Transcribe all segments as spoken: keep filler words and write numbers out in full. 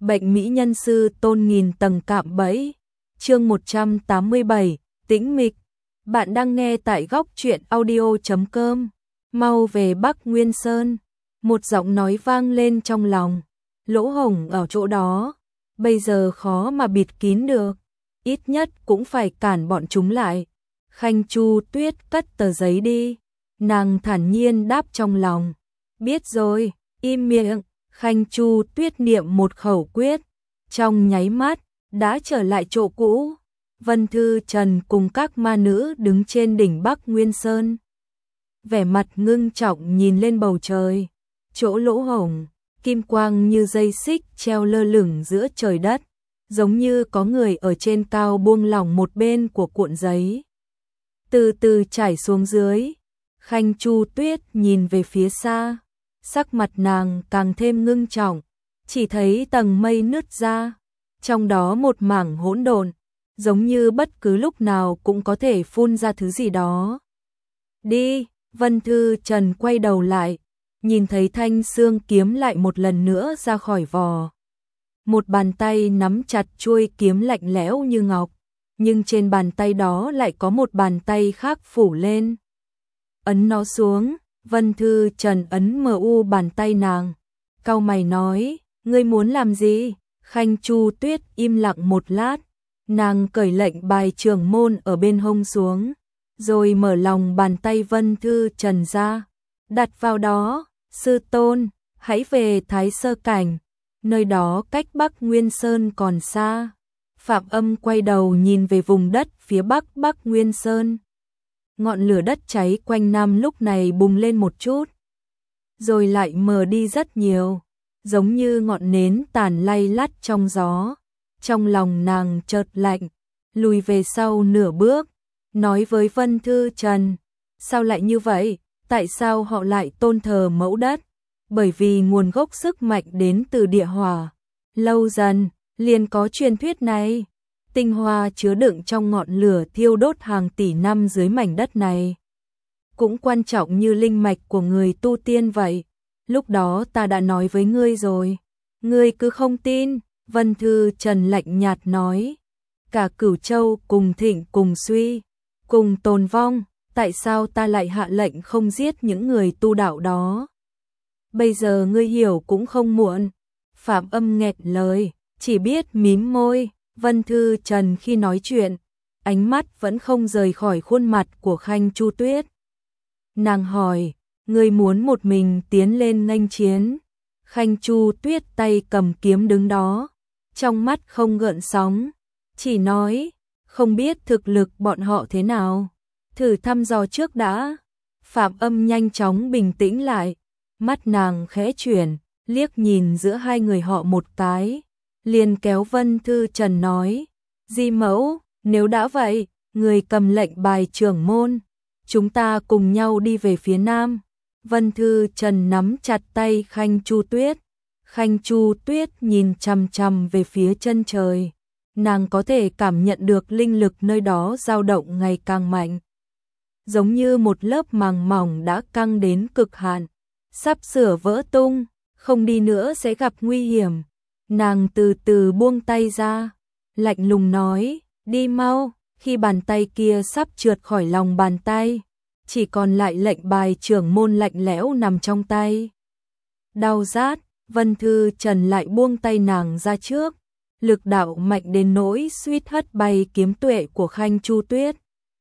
Bệnh mỹ nhân sư tôn nghìn tầng cạm bẫy. Chương một trăm tám mươi bảy, tĩnh mịch. Bạn đang nghe tại góc truyện audio chấm com. Mau về Bắc Nguyên Sơn. Một giọng nói vang lên trong lòng. Lỗ hổng ở chỗ đó, bây giờ khó mà bịt kín được. Ít nhất cũng phải cản bọn chúng lại. Khanh Chu Tuyết cất tờ giấy đi. Nàng thản nhiên đáp trong lòng. Biết rồi, im miệng. Khanh Chu Tuyết niệm một khẩu quyết. Trong nháy mắt, đã trở lại chỗ cũ. Vân Thư Trần cùng các ma nữ đứng trên đỉnh Bắc Nguyên Sơn. Vẻ mặt ngưng trọng nhìn lên bầu trời. Chỗ lỗ hổng, kim quang như dây xích treo lơ lửng giữa trời đất. Giống như có người ở trên cao buông lỏng một bên của cuộn giấy. Từ từ chảy xuống dưới. Khanh Chu Tuyết nhìn về phía xa. Sắc mặt nàng càng thêm ngưng trọng. Chỉ thấy tầng mây nứt ra. Trong đó một mảng hỗn độn. Giống như bất cứ lúc nào cũng có thể phun ra thứ gì đó. Đi, Vân Thư Trần quay đầu lại. Nhìn thấy thanh xương kiếm lại một lần nữa ra khỏi vò. Một bàn tay nắm chặt chuôi kiếm lạnh lẽo như ngọc. Nhưng trên bàn tay đó lại có một bàn tay khác phủ lên. Ấn nó xuống. Vân Thư Trần ấn mờ u bàn tay nàng. Cau mày nói, ngươi muốn làm gì? Khanh Chu Tuyết im lặng một lát. Nàng cởi lệnh bài trưởng môn ở bên hông xuống. Rồi mở lòng bàn tay Vân Thư Trần ra. Đặt vào đó, sư tôn, hãy về Thái Sơ Cảnh. Nơi đó cách Bắc Nguyên Sơn còn xa. Phạm Âm quay đầu nhìn về vùng đất phía bắc Bắc Nguyên Sơn. Ngọn lửa đất cháy quanh năm lúc này bùng lên một chút. Rồi lại mờ đi rất nhiều. Giống như ngọn nến tàn lay lắt trong gió. Trong lòng nàng chợt lạnh. Lùi về sau nửa bước. Nói với Vân Thư Trần. Sao lại như vậy? Tại sao họ lại tôn thờ mẫu đất? Bởi vì nguồn gốc sức mạnh đến từ địa hỏa. Lâu dần, liền có truyền thuyết này. Tinh hoa chứa đựng trong ngọn lửa thiêu đốt hàng tỷ năm dưới mảnh đất này. Cũng quan trọng như linh mạch của người tu tiên vậy. Lúc đó ta đã nói với ngươi rồi. Ngươi cứ không tin. Vân Thư Trần lạnh nhạt nói. Cả Cửu Châu cùng thịnh cùng suy, cùng tồn vong. Tại sao ta lại hạ lệnh không giết những người tu đạo đó? Bây giờ ngươi hiểu cũng không muộn. Phạm Âm nghẹt lời, chỉ biết mím môi. Vân Thư Trần khi nói chuyện, ánh mắt vẫn không rời khỏi khuôn mặt của Khanh Chu Tuyết. Nàng hỏi, ngươi muốn một mình tiến lên nghênh chiến? Khanh Chu Tuyết tay cầm kiếm đứng đó, trong mắt không gợn sóng, chỉ nói, không biết thực lực bọn họ thế nào, thử thăm dò trước đã. Phạm Âm nhanh chóng bình tĩnh lại, mắt nàng khẽ chuyển, liếc nhìn giữa hai người họ một cái. Liền kéo Vân Thư Trần nói, Di mẫu, nếu đã vậy, người cầm lệnh bài trưởng môn, chúng ta cùng nhau đi về phía nam. Vân Thư Trần nắm chặt tay Khanh Chu Tuyết. Khanh Chu Tuyết nhìn chằm chằm về phía chân trời. Nàng có thể cảm nhận được linh lực nơi đó dao động ngày càng mạnh. Giống như một lớp màng mỏng đã căng đến cực hạn, sắp sửa vỡ tung, không đi nữa sẽ gặp nguy hiểm. Nàng từ từ buông tay ra, lạnh lùng nói, đi mau. Khi bàn tay kia sắp trượt khỏi lòng bàn tay, chỉ còn lại lệnh bài trưởng môn lạnh lẽo nằm trong tay. Đau rát, Vân Thư Trần lại buông tay nàng ra trước, lực đạo mạnh đến nỗi suýt hất bay kiếm tuệ của Khanh Chu Tuyết.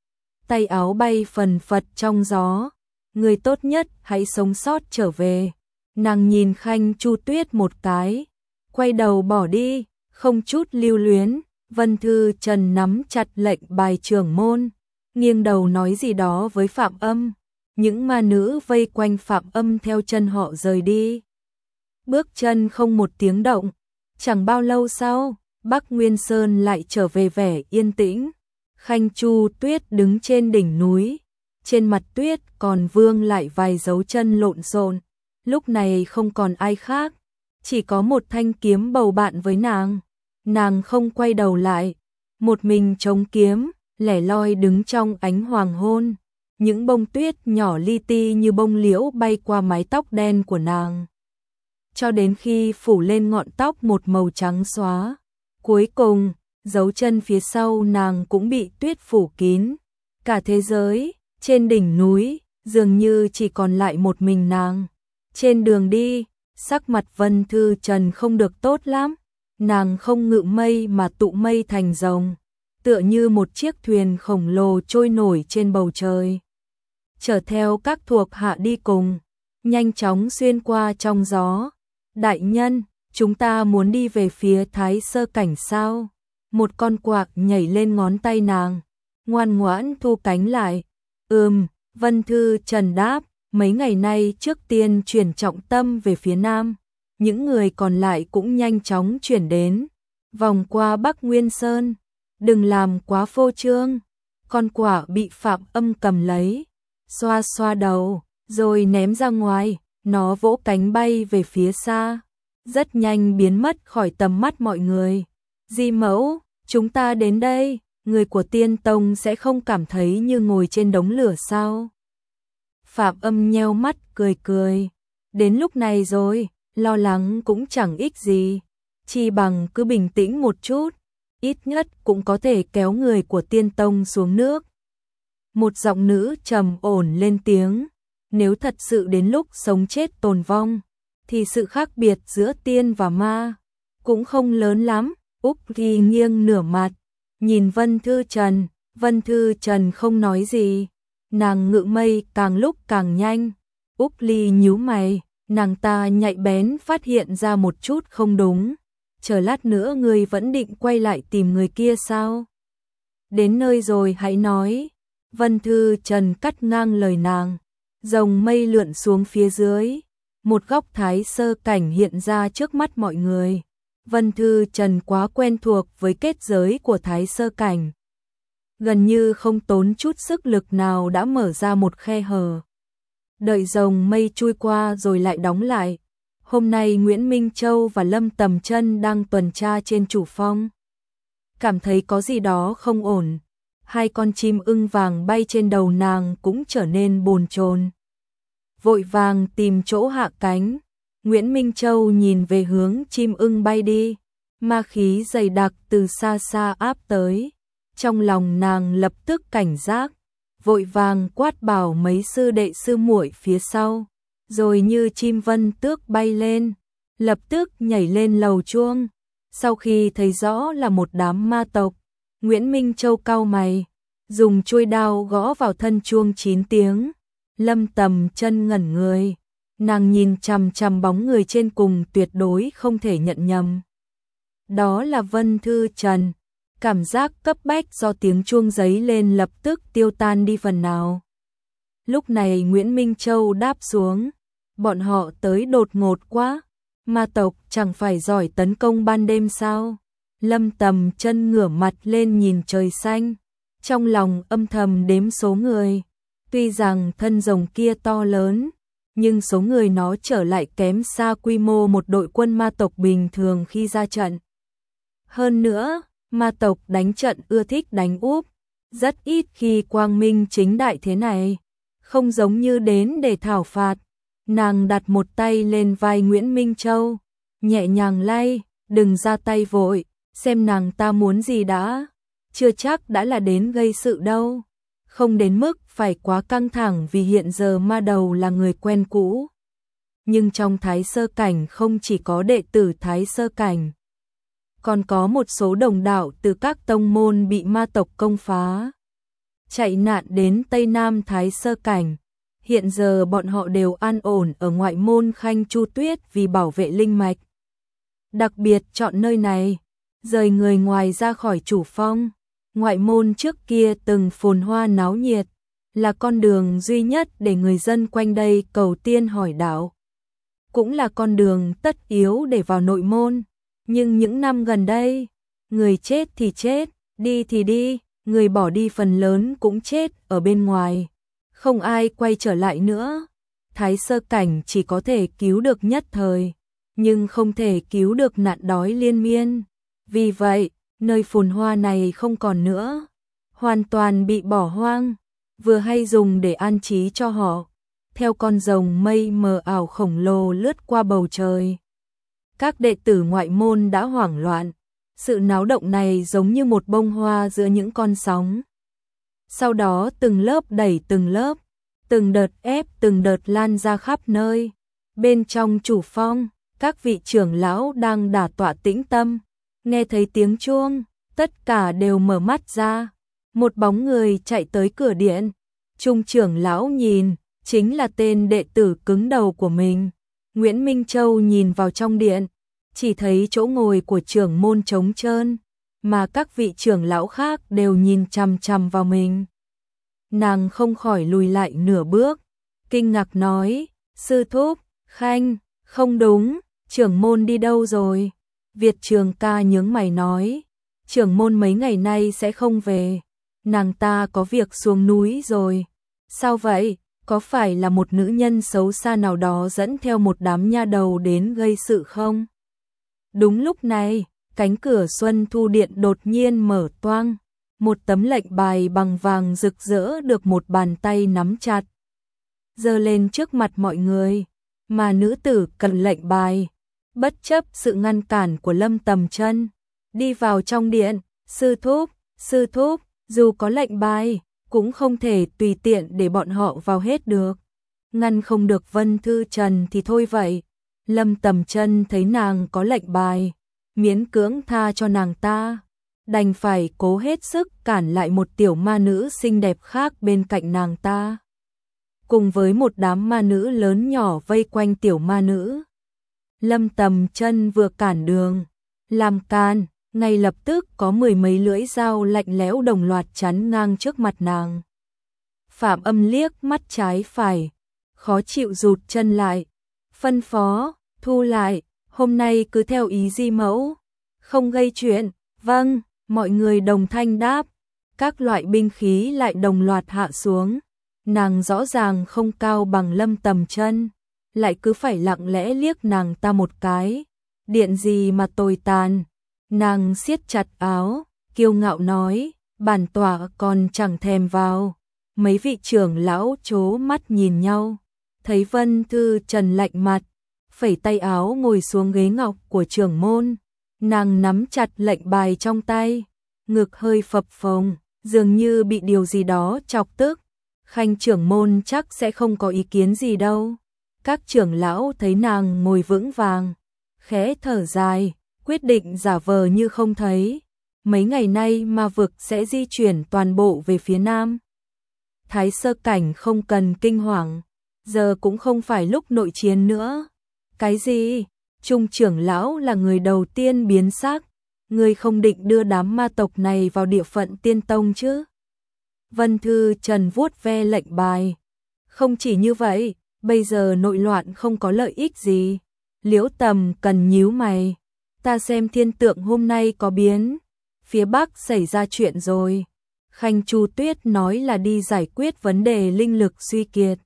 Tay áo bay phần phật trong gió, người tốt nhất hãy sống sót trở về. Nàng nhìn Khanh Chu Tuyết một cái, quay đầu bỏ đi, không chút lưu luyến. Vân Thư Trần nắm chặt lệnh bài trưởng môn, nghiêng đầu nói gì đó với Phạm Âm. Những ma nữ vây quanh Phạm Âm theo chân họ rời đi. Bước chân không một tiếng động. Chẳng bao lâu sau, Bắc Nguyên Sơn lại trở về vẻ yên tĩnh. Khanh Chu Tuyết đứng trên đỉnh núi. Trên mặt tuyết còn vương lại vài dấu chân lộn xộn. Lúc này không còn ai khác, chỉ có một thanh kiếm bầu bạn với nàng. Nàng không quay đầu lại, một mình chống kiếm, lẻ loi đứng trong ánh hoàng hôn. Những bông tuyết nhỏ li ti như bông liễu bay qua mái tóc đen của nàng. cho đến khi phủ lên ngọn tóc một màu trắng xóa. Cuối cùng, dấu chân phía sau nàng cũng bị tuyết phủ kín. Cả thế giới, trên đỉnh núi, dường như chỉ còn lại một mình nàng. Trên đường đi, sắc mặt Vân Thư Trần không được tốt lắm. Nàng không ngự mây mà tụ mây thành rồng, tựa như một chiếc thuyền khổng lồ trôi nổi trên bầu trời. Chở theo các thuộc hạ đi cùng, nhanh chóng xuyên qua trong gió. Đại nhân, chúng ta muốn đi về phía Thái Sơ Cảnh sao? Một con quạc nhảy lên ngón tay nàng, ngoan ngoãn thu cánh lại. Ừm, Vân Thư Trần đáp, mấy ngày nay trước tiên chuyển trọng tâm về phía Nam. Những người còn lại cũng nhanh chóng chuyển đến, vòng qua Bắc Nguyên Sơn. Đừng làm quá phô trương. Con quả bị Phạm Âm cầm lấy, xoa xoa đầu, rồi ném ra ngoài. Nó vỗ cánh bay về phía xa, rất nhanh biến mất khỏi tầm mắt mọi người. Di mẫu, chúng ta đến đây, người của Tiên Tông sẽ không cảm thấy như ngồi trên đống lửa sao? Phạm Âm nheo mắt cười cười. Đến lúc này rồi, lo lắng cũng chẳng ích gì, chi bằng cứ bình tĩnh một chút, ít nhất cũng có thể kéo người của Tiên Tông xuống nước. Một giọng nữ trầm ổn lên tiếng, nếu thật sự đến lúc sống chết tồn vong, thì sự khác biệt giữa tiên và ma cũng không lớn lắm. Úc Ly nghiêng nửa mặt, nhìn Vân Thư Trần. Vân Thư Trần không nói gì, nàng ngự mây càng lúc càng nhanh. Úc Ly nhíu mày, nàng ta nhạy bén phát hiện ra một chút không đúng. Chờ lát nữa ngươi vẫn định quay lại tìm người kia sao? Đến nơi rồi hãy nói. Vân Thư Trần cắt ngang lời nàng. Rồng mây lượn xuống phía dưới, một góc Thái Sơ Cảnh hiện ra trước mắt mọi người. Vân Thư Trần quá quen thuộc với kết giới của Thái Sơ Cảnh, gần như không tốn chút sức lực nào đã mở ra một khe hở. Đợi rồng mây chui qua rồi lại đóng lại. Hôm nay Nguyễn Minh Châu và Lâm Tầm Chân đang tuần tra trên chủ phong, cảm thấy có gì đó không ổn. Hai con chim ưng vàng bay trên đầu nàng cũng trở nên bồn chồn, vội vàng tìm chỗ hạ cánh. Nguyễn Minh Châu nhìn về hướng chim ưng bay đi, ma khí dày đặc từ xa xa áp tới. Trong lòng nàng lập tức cảnh giác, vội vàng quát bảo mấy sư đệ sư muội phía sau, rồi như chim vân tước bay lên, lập tức nhảy lên lầu chuông. Sau khi thấy rõ là một đám ma tộc, Nguyễn Minh Châu cau mày, dùng chuôi đao gõ vào thân chuông chín tiếng. Lâm Tầm Chân ngẩn người, nàng nhìn chằm chằm bóng người trên cùng tuyệt đối không thể nhận nhầm. Đó là Vân Thư Trần. Cảm giác cấp bách do tiếng chuông giấy lên lập tức tiêu tan đi phần nào. Lúc này Nguyễn Minh Châu đáp xuống, bọn họ tới đột ngột quá, ma tộc chẳng phải giỏi tấn công ban đêm sao? Lâm Tầm Chân ngửa mặt lên nhìn trời xanh, trong lòng âm thầm đếm số người. Tuy rằng thân rồng kia to lớn, nhưng số người nó trở lại kém xa quy mô một đội quân ma tộc bình thường khi ra trận. Hơn nữa, ma tộc đánh trận ưa thích đánh úp, rất ít khi quang minh chính đại thế này, không giống như đến để thảo phạt. Nàng đặt một tay lên vai Nguyễn Minh Châu, nhẹ nhàng lay, đừng ra tay vội, xem nàng ta muốn gì đã, chưa chắc đã là đến gây sự đâu. Không đến mức phải quá căng thẳng vì hiện giờ ma đầu là người quen cũ. Nhưng trong Thái Sơ Cảnh không chỉ có đệ tử Thái Sơ Cảnh, còn có một số đồng đạo từ các tông môn bị ma tộc công phá, chạy nạn đến Tây Nam Thái Sơ Cảnh. Hiện giờ bọn họ đều an ổn ở ngoại môn Khanh Chu Tuyết vì bảo vệ linh mạch. Đặc biệt chọn nơi này, rời người ngoài ra khỏi chủ phong. Ngoại môn trước kia từng phồn hoa náo nhiệt, là con đường duy nhất để người dân quanh đây cầu tiên hỏi đạo. Cũng là con đường tất yếu để vào nội môn. Nhưng những năm gần đây, người chết thì chết, đi thì đi, người bỏ đi phần lớn cũng chết ở bên ngoài. Không ai quay trở lại nữa. Thái Sơ Cảnh chỉ có thể cứu được nhất thời, nhưng không thể cứu được nạn đói liên miên. Vì vậy, nơi phồn hoa này không còn nữa, hoàn toàn bị bỏ hoang, vừa hay dùng để an trí cho họ. Theo con rồng mây mờ ảo khổng lồ lướt qua bầu trời, Các đệ tử ngoại môn đã hoảng loạn. Sự náo động này giống như một bông hoa giữa những con sóng. Sau đó từng lớp đẩy từng lớp, từng đợt ép từng đợt lan ra khắp nơi. Bên trong chủ phong, các vị trưởng lão đang đả tọa tĩnh tâm, nghe thấy tiếng chuông, tất cả đều mở mắt ra. Một bóng người chạy tới cửa điện. Trung trưởng lão nhìn, chính là tên đệ tử cứng đầu của mình. Nguyễn Minh Châu nhìn vào trong điện, chỉ thấy chỗ ngồi của trưởng môn trống trơn, mà các vị trưởng lão khác đều nhìn chằm chằm vào mình. Nàng không khỏi lùi lại nửa bước, kinh ngạc nói, sư thúc, Khanh, không đúng, trưởng môn đi đâu rồi? Việt Trường ca nhướng mày nói, trưởng môn mấy ngày nay sẽ không về, nàng ta có việc xuống núi rồi. Sao vậy? Có phải là một nữ nhân xấu xa nào đó dẫn theo một đám nha đầu đến gây sự không? Đúng lúc này, cánh cửa Xuân Thu Điện đột nhiên mở toang, một tấm lệnh bài bằng vàng rực rỡ được một bàn tay nắm chặt, giơ lên trước mặt mọi người, mà nữ tử cầm lệnh bài, bất chấp sự ngăn cản của Lâm Tầm Chân, đi vào trong điện. Sư thúc, sư thúc, dù có lệnh bài, cũng không thể tùy tiện để bọn họ vào hết được. Ngăn không được Vân Thư Trần thì thôi vậy. Lâm Tầm Chân thấy nàng có lệnh bài, miễn cưỡng tha cho nàng ta, đành phải cố hết sức cản lại một tiểu ma nữ xinh đẹp khác bên cạnh nàng ta. Cùng với một đám ma nữ lớn nhỏ vây quanh tiểu ma nữ. Lâm Tầm Chân vừa cản đường, làm can, ngay lập tức có mười mấy lưỡi dao lạnh lẽo đồng loạt chắn ngang trước mặt nàng. Phạm Âm liếc mắt trái phải, khó chịu rụt chân lại, phân phó, thu lại, hôm nay cứ theo ý di mẫu, không gây chuyện. Vâng, mọi người đồng thanh đáp, các loại binh khí lại đồng loạt hạ xuống. Nàng rõ ràng không cao bằng Lâm Tầm Chân, lại cứ phải lặng lẽ liếc nàng ta một cái. Điện gì mà tồi tàn. Nàng siết chặt áo, kiêu ngạo nói, bản tọa còn chẳng thèm vào. Mấy vị trưởng lão chố mắt nhìn nhau, thấy Vân Thư Trần lạnh mặt, phẩy tay áo ngồi xuống ghế ngọc của trưởng môn. Nàng nắm chặt lệnh bài trong tay, ngực hơi phập phồng, dường như bị điều gì đó chọc tức. Khanh trưởng môn chắc sẽ không có ý kiến gì đâu. Các trưởng lão thấy nàng ngồi vững vàng, khẽ thở dài, quyết định giả vờ như không thấy. Mấy ngày nay ma vực sẽ di chuyển toàn bộ về phía nam. Thái sơ cảnh không cần kinh hoàng, giờ cũng không phải lúc nội chiến nữa. Cái gì? Trung trưởng lão là người đầu tiên biến sắc. Ngươi không định đưa đám ma tộc này vào địa phận tiên tông chứ? Vân Thư Trần vuốt ve lệnh bài. Không chỉ như vậy, bây giờ nội loạn không có lợi ích gì. Liễu Tầm cần nhíu mày. Ta xem thiên tượng hôm nay có biến. Phía Bắc xảy ra chuyện rồi. Khanh Chu Tuyết nói là đi giải quyết vấn đề linh lực suy kiệt.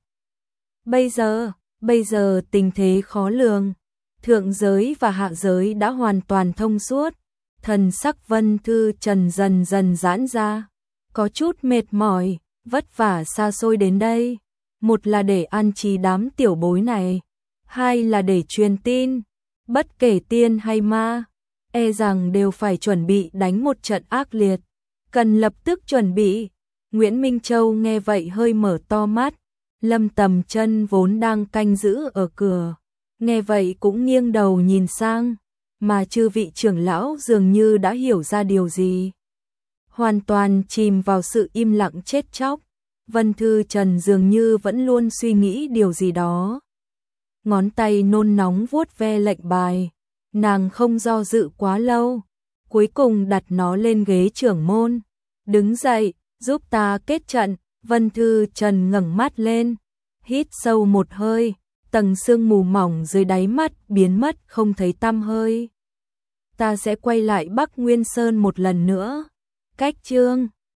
Bây giờ, bây giờ tình thế khó lường. Thượng giới và hạ giới đã hoàn toàn thông suốt. Thần sắc Vân Thư Trần dần dần giãn ra. Có chút mệt mỏi, vất vả xa xôi đến đây. Một là để an trí đám tiểu bối này. Hai là để truyền tin. Bất kể tiên hay ma, e rằng đều phải chuẩn bị đánh một trận ác liệt. Cần lập tức chuẩn bị. Nguyễn Minh Châu nghe vậy hơi mở to mắt. Lâm Tầm Chân vốn đang canh giữ ở cửa, nghe vậy cũng nghiêng đầu nhìn sang, mà chư vị trưởng lão dường như đã hiểu ra điều gì. Hoàn toàn chìm vào sự im lặng chết chóc. Vân Thư Trần dường như vẫn luôn suy nghĩ điều gì đó. Ngón tay nôn nóng vuốt ve lệnh bài, nàng không do dự quá lâu, cuối cùng đặt nó lên ghế trưởng môn. Đứng dậy, giúp ta kết trận. Vân Thư Trần ngẩng mắt lên, hít sâu một hơi, tầng sương mù mỏng dưới đáy mắt biến mất không thấy tăm hơi. Ta sẽ quay lại Bắc Nguyên Sơn một lần nữa. Cách chương